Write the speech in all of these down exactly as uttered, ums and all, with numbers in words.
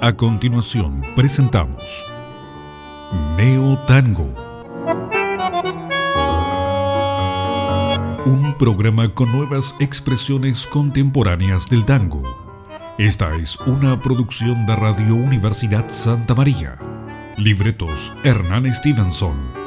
A continuación presentamos Neo Tango, un programa con nuevas expresiones contemporáneas del tango. Esta es una producción de Radio Universidad Santa María. Libretos Hernán Stevenson.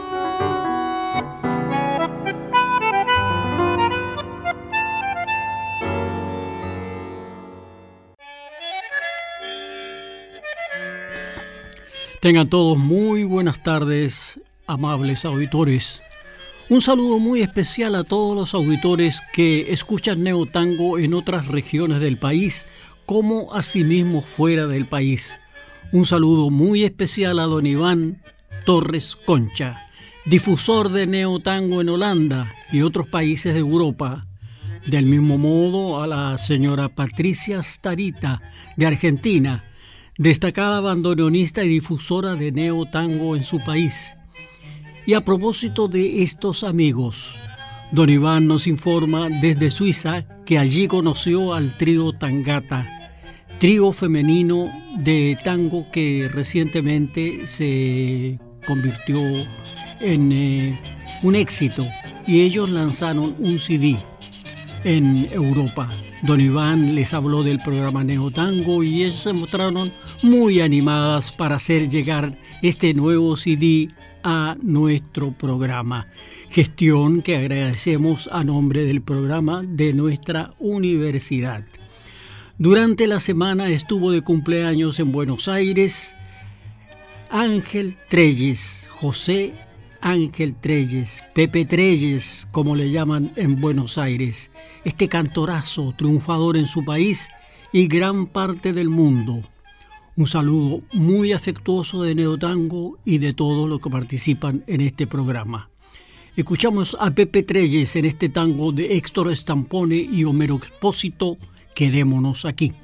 Tengan todos muy buenas tardes, amables auditores. Un saludo muy especial a todos los auditores que escuchan Neo Tango en otras regiones del país, como asimismo fuera del país. Un saludo muy especial a don Iván Torres Concha, difusor de Neo Tango en Holanda y otros países de Europa. Del mismo modo a la señora Patricia Starita, de Argentina, destacada bandoneonista y difusora de Neo Tango en su país. Y a propósito de estos amigos, don Iván nos informa desde Suiza que allí conoció al trío Tangata, trío femenino de tango que recientemente se convirtió en eh, un éxito, y ellos lanzaron un C D en Europa. Don Iván les habló del programa Neo Tango y ellos se mostraron muy animadas para hacer llegar este nuevo C D a nuestro programa. Gestión que agradecemos a nombre del programa de nuestra universidad. Durante la semana estuvo de cumpleaños en Buenos Aires Ángel Trelles, José Ángel Trelles, Pepe Trelles, como le llaman en Buenos Aires, este cantorazo triunfador en su país y gran parte del mundo. Un saludo muy afectuoso de Neo Tango y de todos los que participan en este programa. Escuchamos a Pepe Trelles en este tango de Héctor Stampone y Homero Expósito, Quedémonos aquí.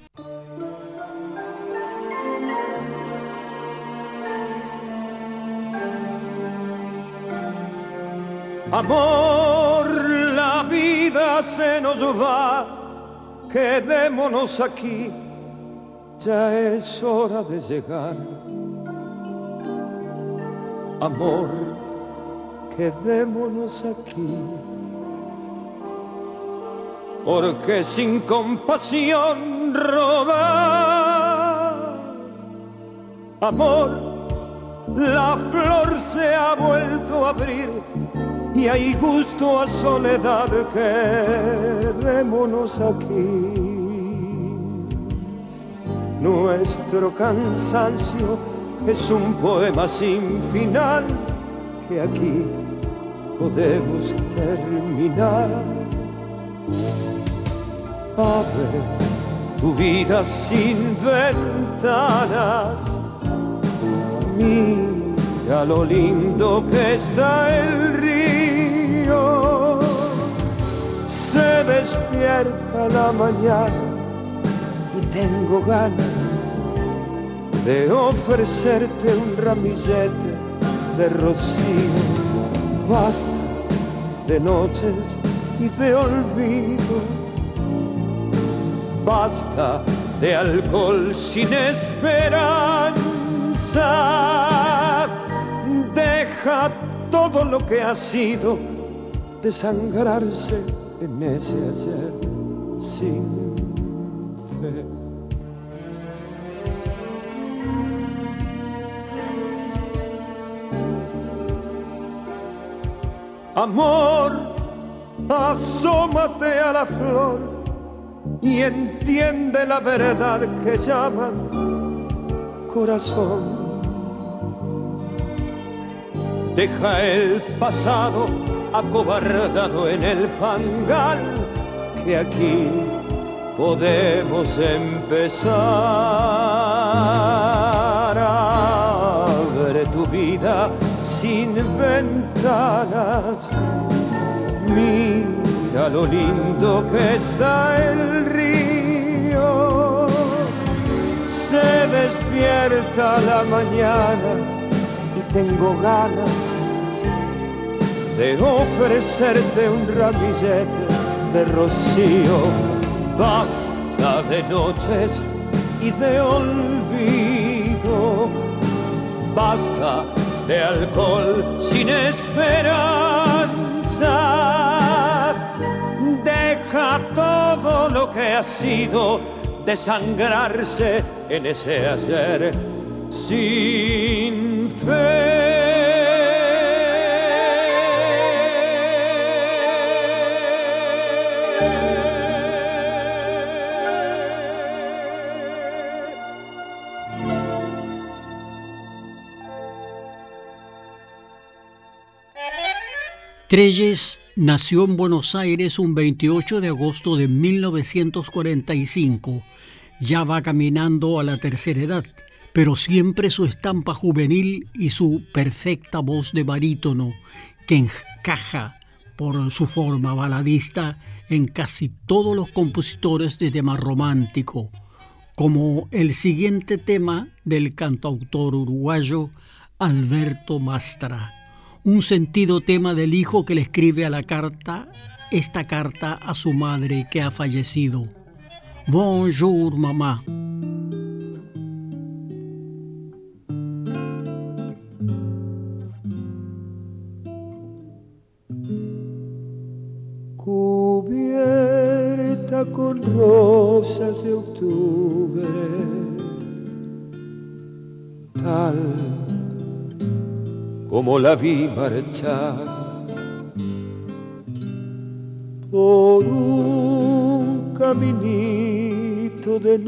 Amor, la vida se nos va, quedémonos aquí, ya es hora de llegar. Amor, quedémonos aquí, porque sin compasión rodar. Amor, la flor se ha vuelto a abrir y hay gusto a soledad, quedémonos aquí. Nuestro cansancio es un poema sin final que aquí podemos terminar. Abre tu vida sin ventanas, mira lo lindo que está el río. Se despierta la mañana y tengo ganas de ofrecerte un ramillete de rocío. Basta de noches y de olvido, basta de alcohol sin esperanza. Deja todo lo que ha sido desangrarse en ese ayer sin fe. Amor, asómate a la flor y entiende la verdad que llaman corazón. Deja el pasado acobardado en el fangal, que aquí podemos empezar. Abre tu vida sin ventanas, mira lo lindo que está el río. Se despierta la mañana y tengo ganas de ofrecerte un ramillete de rocío. Basta de noches y de olvido, llanto, basta de alcohol sin esperanza. Deja todo lo que ha sido desangrarse en ese ayer sin fe. Trelles nació en Buenos Aires un veintiocho de agosto de mil novecientos cuarenta y cinco. Ya va caminando a la tercera edad, pero siempre su estampa juvenil y su perfecta voz de barítono, que encaja por su forma baladista en casi todos los compositores de tema romántico, como el siguiente tema del cantautor uruguayo Alberto Mastra. Un sentido tema del hijo que le escribe a la carta, esta carta a su madre que ha fallecido. Bonjour, mamá. Cubierta con rosas de octubre, tal como la vi marchar por un caminito de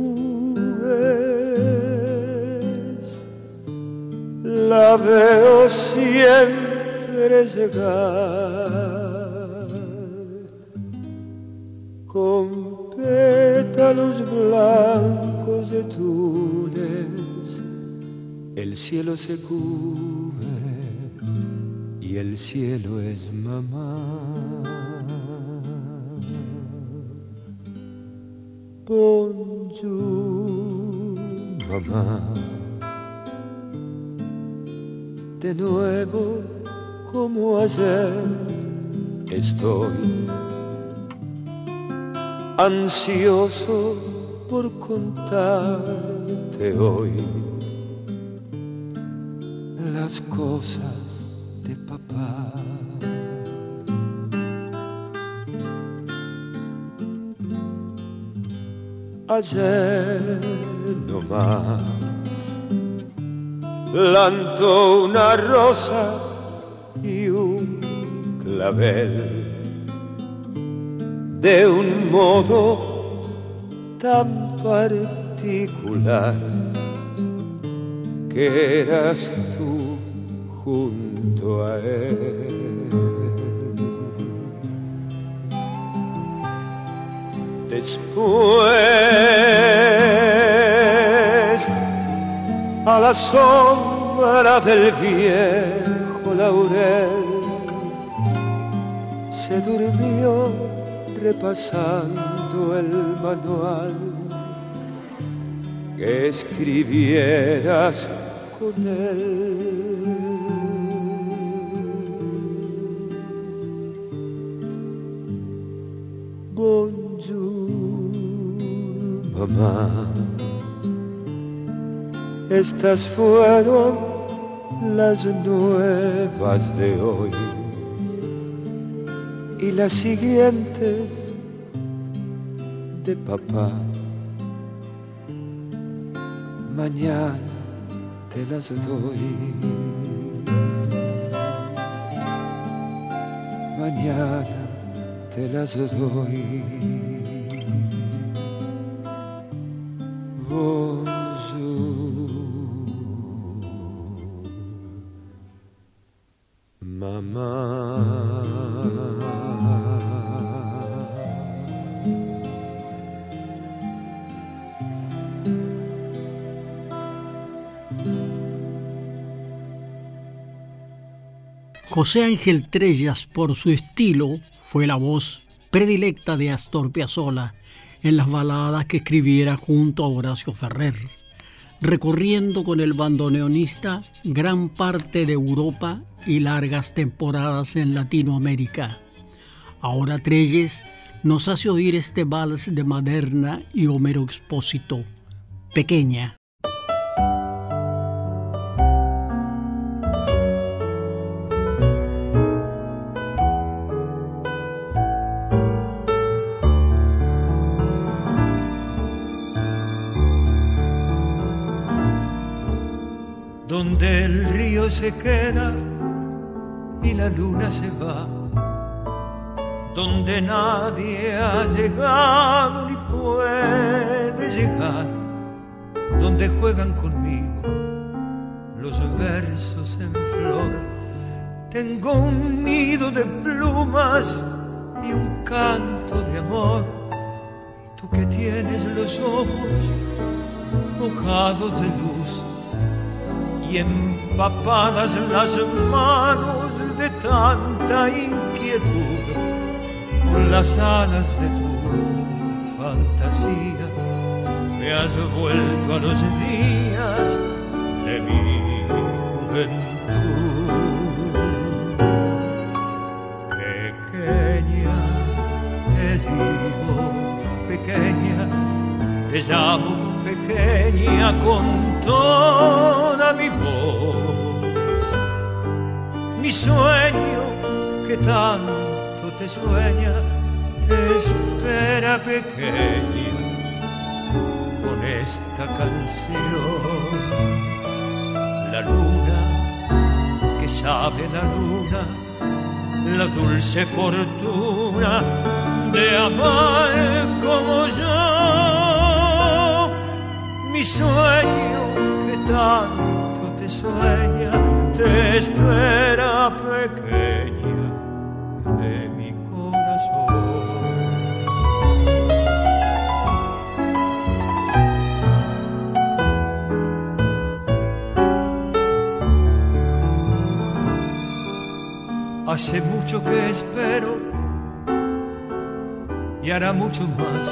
nubes, la veo siempre llegar con pétalos blancos de tules. El cielo se cubre y el cielo es mamá. Bonjour, mamá. De nuevo como ayer estoy ansioso por contarte hoy las cosas de papá. Ayer nomás plantó una rosa y un clavel de un modo tan particular que eras tú junto a él. Después, a la sombra del viejo laurel, se durmió repasando el manual que escribieras con él. Bonjour, mamá. Estas fueron las nuevas de hoy y las siguientes de papá. Mañana te las doy. Mañana te las doy. Bonjour, mamá. José Ángel Trellas, por su estilo, fue la voz predilecta de Astor Piazzolla en las baladas que escribiera junto a Horacio Ferrer, recorriendo con el bandoneonista gran parte de Europa y largas temporadas en Latinoamérica. Ahora Trellas nos hace oír este vals de Maderna y Homero Expósito, Pequeña. donde el río se queda y la luna se va, donde nadie ha llegado ni puede llegar, donde juegan conmigo los versos en flor. Tengo un nido de plumas y un canto de amor. Tú que tienes los ojos mojados de luz y empapadas las manos de tanta inquietud, con las alas de tu fantasía me has vuelto a los días de mi juventud. Pequeña, te digo, pequeña, te llamo pequeña con toda mi voz. Mi sueño que tanto te sueña, te espera pequeña con esta canción. La luna, que sabe la luna, la dulce fortuna de amar como yo. Mi sueño que tanto te sueña, te espera pequeña de mi corazón. Hace mucho que espero y hará mucho más,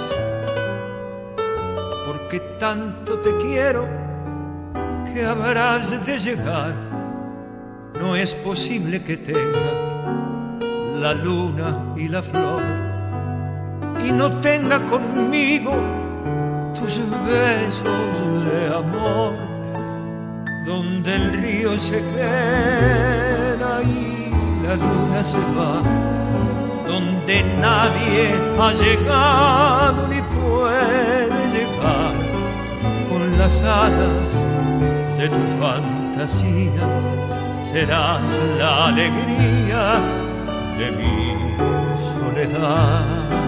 porque tanto te quiero que habrás de llegar. No es posible que tenga la luna y la flor y no tenga conmigo tus besos de amor, donde el río se queda y la luna se va, donde nadie ha llegado ni puede llegar, con las alas de tu fantasía serás la alegría de mi soledad.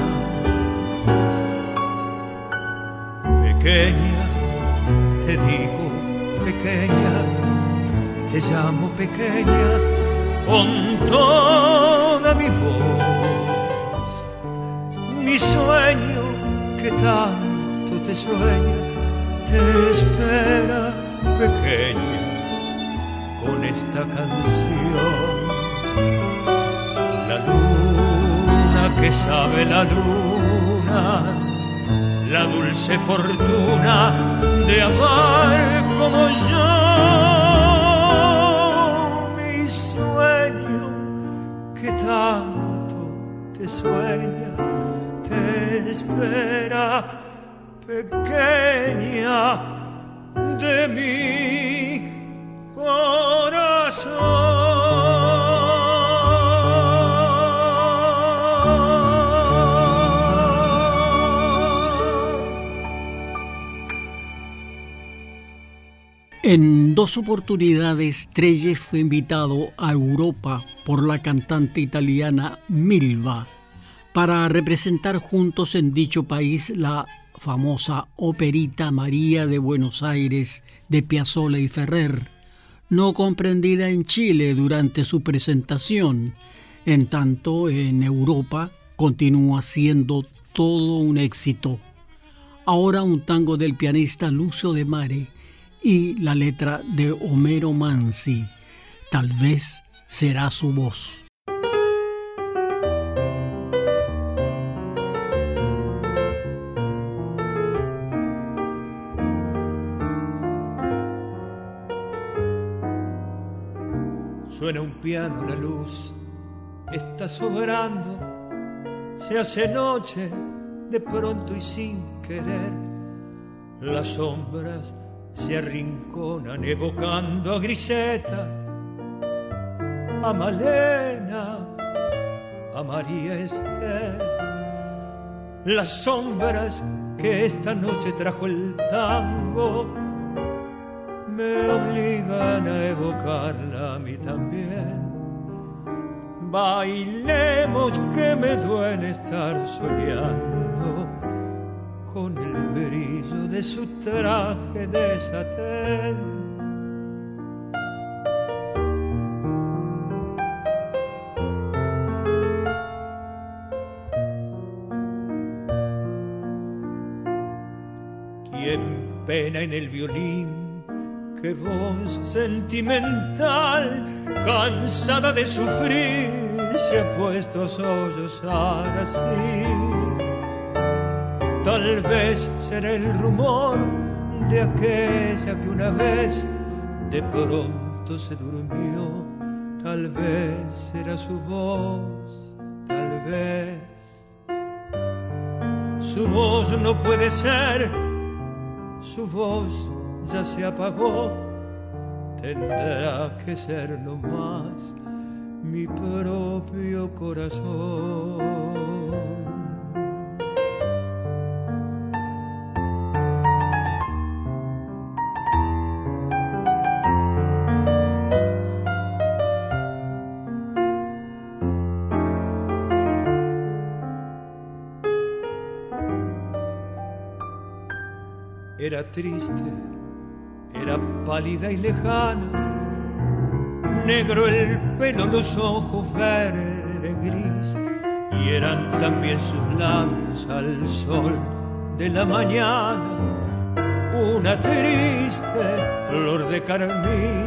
Pequeña, te digo pequeña, te llamo pequeña con toda mi voz. Mi sueño que tanto te sueña, te espera pequeña con esta canción. La luna que sabe la luna, la dulce fortuna de amar como yo. Mi sueño que tanto te sueña, te espera pequeña de mi corazón. En dos oportunidades, Trelle fue invitado a Europa por la cantante italiana Milva para representar juntos en dicho país la famosa operita María de Buenos Aires de Piazzolla y Ferrer, no comprendida en Chile durante su presentación. En tanto, en Europa continúa siendo todo un éxito. Ahora un tango del pianista Lucio de Mare y la letra de Homero Manzi. Tal vez será su voz. Suena un piano, la luz está sobrando, se hace noche de pronto y sin querer. Las sombras se arrinconan evocando a Griseta, a Malena, a María Esther. Las sombras que esta noche trajo el tango me obligan a evocarla a mí también. Bailemos que me duele estar soñando con el brillo de su traje de satén. Pena en el violín, que voz sentimental, cansada de sufrir, se ha puesto a sollozar así. Tal vez será el rumor de aquella que una vez de pronto se durmió. Tal vez será su voz, tal vez. Su voz no puede ser, su voz ya se apagó, tendrá que ser nomás mi propio corazón. Era triste, era pálida y lejana, negro el pelo, los ojos verde gris, y eran también sus labios al sol de la mañana, una triste flor de carmín.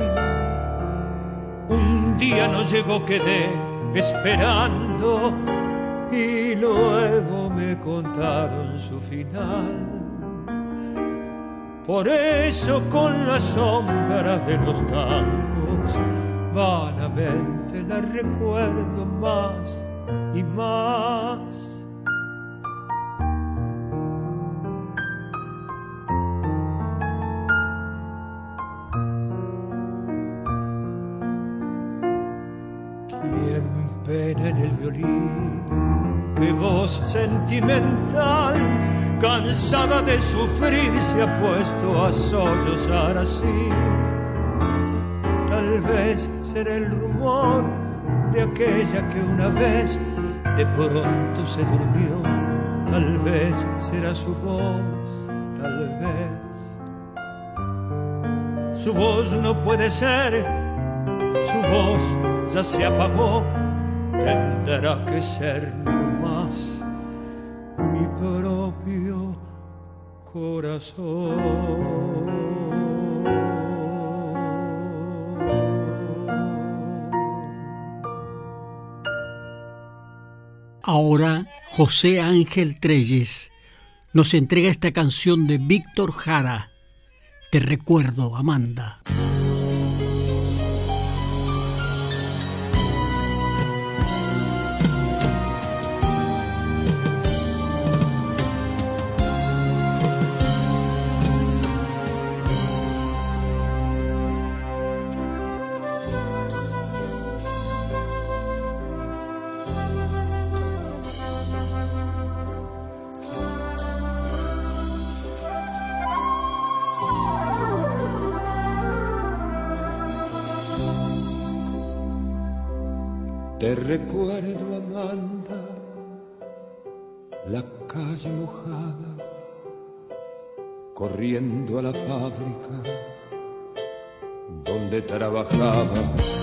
Un día no llegó, quedé esperando, y luego me contaron su final. Por eso con las sombras de los tangos vanamente la recuerdo más y más. ¿Quién pena en el violín? ¡Qué voz sentimental! Cansada de sufrir se ha puesto a sollozar así. Tal vez será el rumor de aquella que una vez de pronto se durmió. Tal vez será su voz, tal vez. Su voz no puede ser, su voz ya se apagó, tendrá que ser nomás mi propio corazón. Ahora José Ángel Trelles nos entrega esta canción de Víctor Jara, Te recuerdo, Amanda. Te recuerdo, Amanda, la calle mojada, corriendo a la fábrica donde trabajaba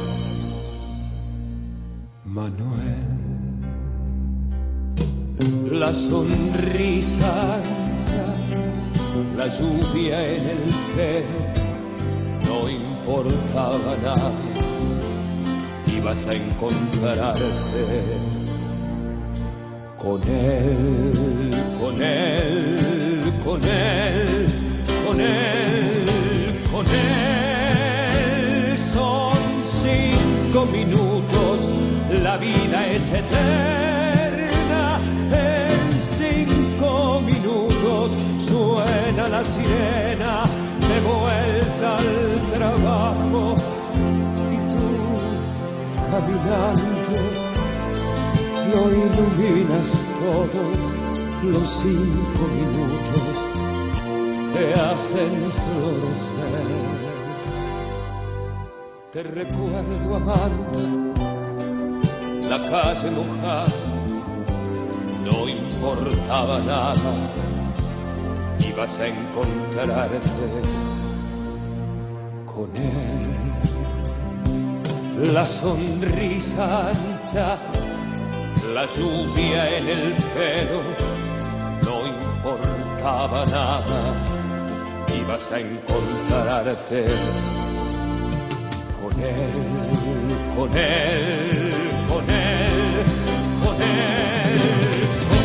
Manuel. La sonrisa ancha, la lluvia en el pelo, no importaba nada. Vas a encontrarte con él, con él, con él, con él, con él. Son cinco minutos, la vida es eterna. En cinco minutos suena la sirena de vuelta al trabajo. Caminando, lo iluminas todo, los cinco minutos te hacen florecer. Te recuerdo, Amanda, la calle mojada, no importaba nada, ibas a encontrarte con él. La sonrisa ancha, la lluvia en el pelo, no importaba nada, ibas a encontrarte con él, con él, con él, con él, con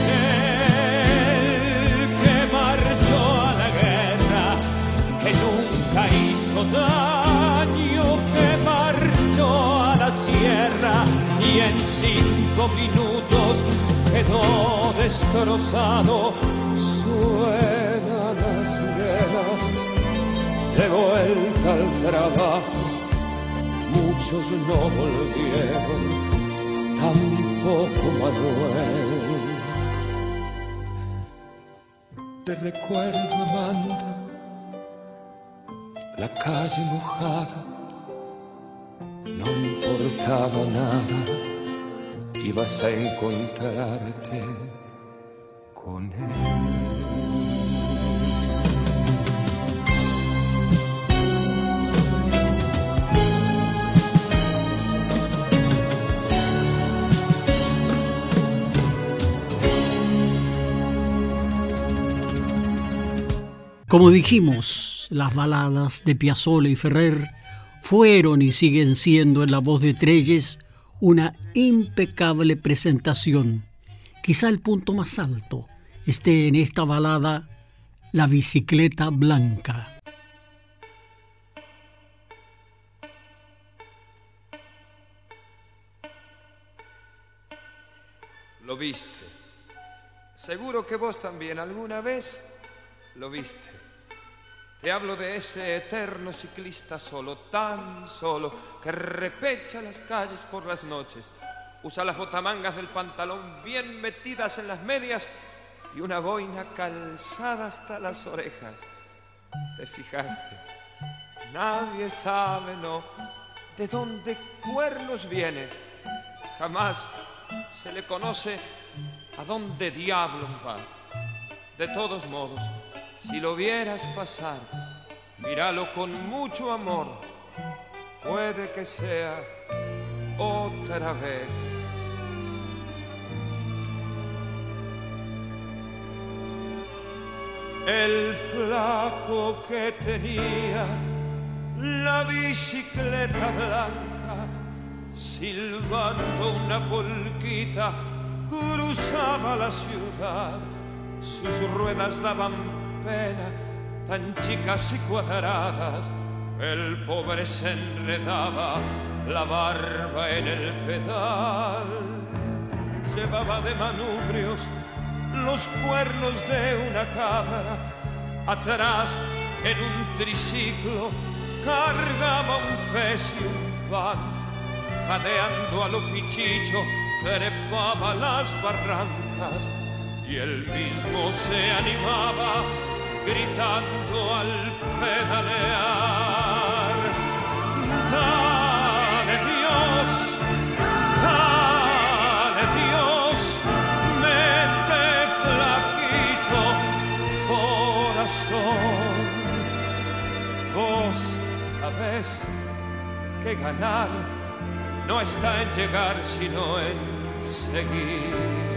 él, que marchó a la guerra, que nunca hizo daño, que marchó a la sierra y en cinco minutos quedó destrozado. Suena la sirena de vuelta al trabajo, muchos no volvieron, tampoco Manuel. Te recuerdo, Amanda, la calle mojada, no importaba nada, ibas a encontrarte con él. Como dijimos, las baladas de Piazzolla y Ferrer fueron y siguen siendo en la voz de Trelles una impecable presentación. Quizá el punto más alto esté en esta balada, La bicicleta blanca. Lo viste. Seguro que vos también alguna vez lo viste. Te hablo de ese eterno ciclista solo, tan solo, que repecha las calles por las noches. Usa las botamangas del pantalón bien metidas en las medias y una boina calzada hasta las orejas. ¿Te fijaste? Nadie sabe, no, de dónde cuernos viene. Jamás se le conoce a dónde diablos va. De todos modos, si lo vieras pasar, míralo con mucho amor. Puede que sea otra vez. El flaco que tenía la bicicleta blanca, silbando una polquita, cruzaba la ciudad. Sus ruedas daban pena, tan chicas y cuadradas. El pobre se enredaba la barba en el pedal. Llevaba de manubrios los cuernos de una cabra. Atrás, en un triciclo, cargaba un pez y un pan. Jadeando a lo pichicho, trepaba las barrancas. Y él mismo se animaba, gritando al pedalear. Dale Dios, dale Dios, mete flaquito corazón. Vos sabés que ganar no está en llegar, sino en seguir.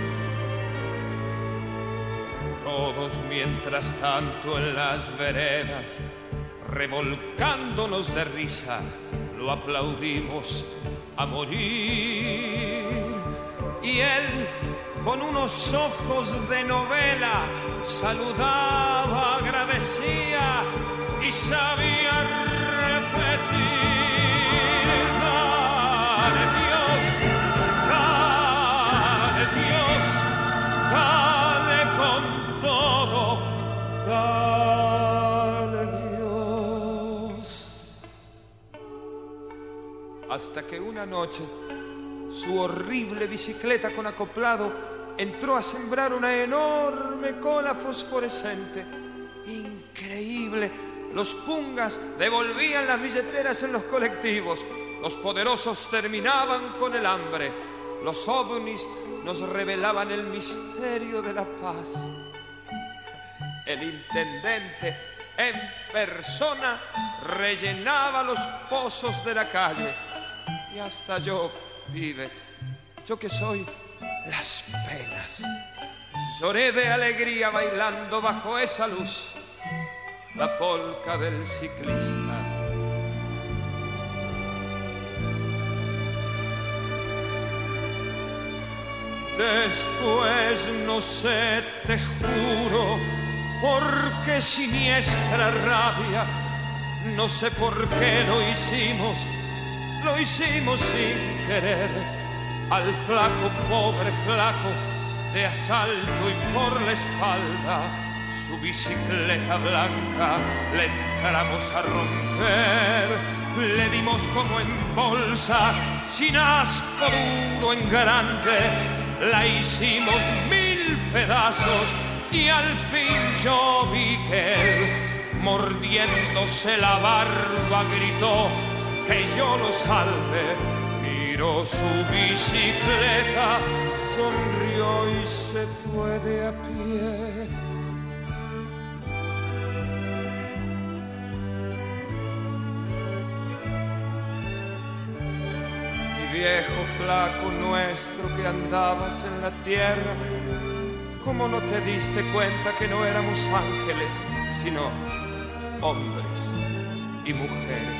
Todos mientras tanto en las veredas, revolcándonos de risa, lo aplaudimos a morir. Y él, con unos ojos de novela, saludaba, agradecía y sabía repetir. Dale Dios, dale Dios, dale con todo, dale Dios. Hasta que una noche su horrible bicicleta con acoplado entró a sembrar una enorme cola fosforescente. Increíble, Los pungas devolvían las billeteras en los colectivos. Los poderosos terminaban con el hambre. Los ovnis nos revelaban el misterio de la paz. El intendente en persona rellenaba los pozos de la calle. Y hasta yo, pibe, yo que soy las penas, lloré de alegría bailando bajo esa luz la polca del ciclista. Después no sé, te juro, por qué siniestra rabia, no sé por qué lo hicimos, lo hicimos sin querer. Al flaco, pobre flaco, de asalto y por la espalda, su bicicleta blanca le entramos a romper. Le dimos como en bolsa, sin asco duro en grande, la hicimos mil pedazos y al fin yo vi que él, mordiéndose la barba, gritó que yo lo salve. Miró su bicicleta, sonrió y se fue de a pie. Mi viejo flaco nuestro que andabas en la tierra, ¿cómo no te diste cuenta que no éramos ángeles, sino hombres y mujeres?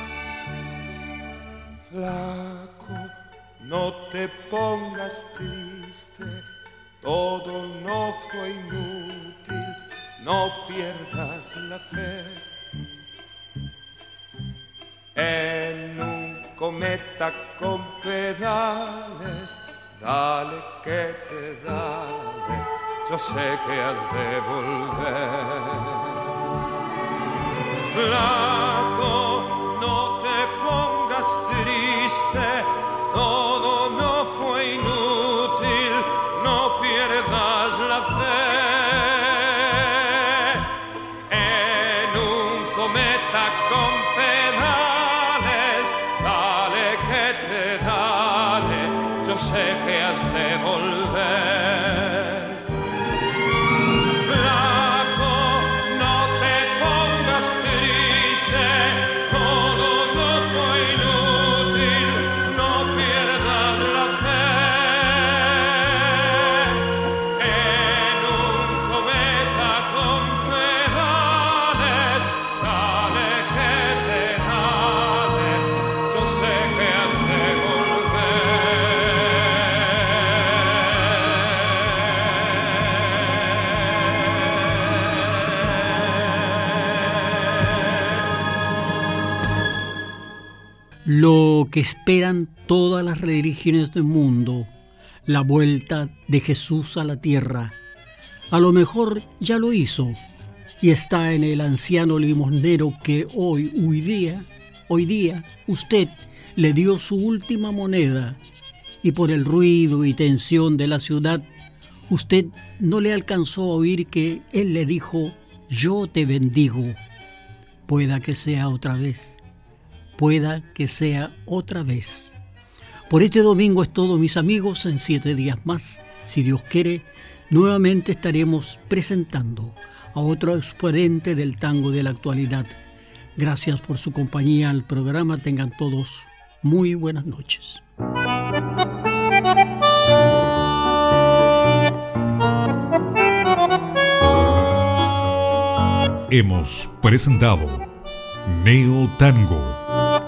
Flaco, no te pongas triste, todo no fue inútil, no pierdas la fe. En un cometa con pedales, dale que te dale, yo sé que has de volver. Flaco, no te pongas triste, todo no fue inútil, no pierdas la fe. En un cometa con pedales, dale que te dale, yo sé que has de volver. Lo que esperan todas las religiones del mundo, la vuelta de Jesús a la tierra. A lo mejor ya lo hizo y está en el anciano limosnero que hoy, hoy día, hoy día, usted le dio su última moneda y por el ruido y tensión de la ciudad, usted no le alcanzó a oír que él le dijo, yo te bendigo. Pueda que sea otra vez. Pueda que sea otra vez. Por este domingo es todo, mis amigos. En siete días más, si Dios quiere, nuevamente estaremos presentando a otro exponente del tango de la actualidad. Gracias por su compañía al programa. Tengan todos muy buenas noches. Hemos presentado Neo Tango,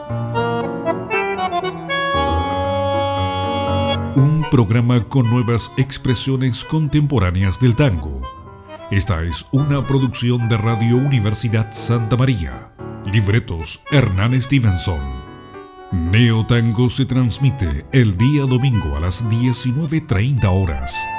un programa con nuevas expresiones contemporáneas del tango. Esta es una producción de Radio Universidad Santa María. Libretos Hernán Stevenson. Neo Tango se transmite el día domingo a las diecinueve treinta horas.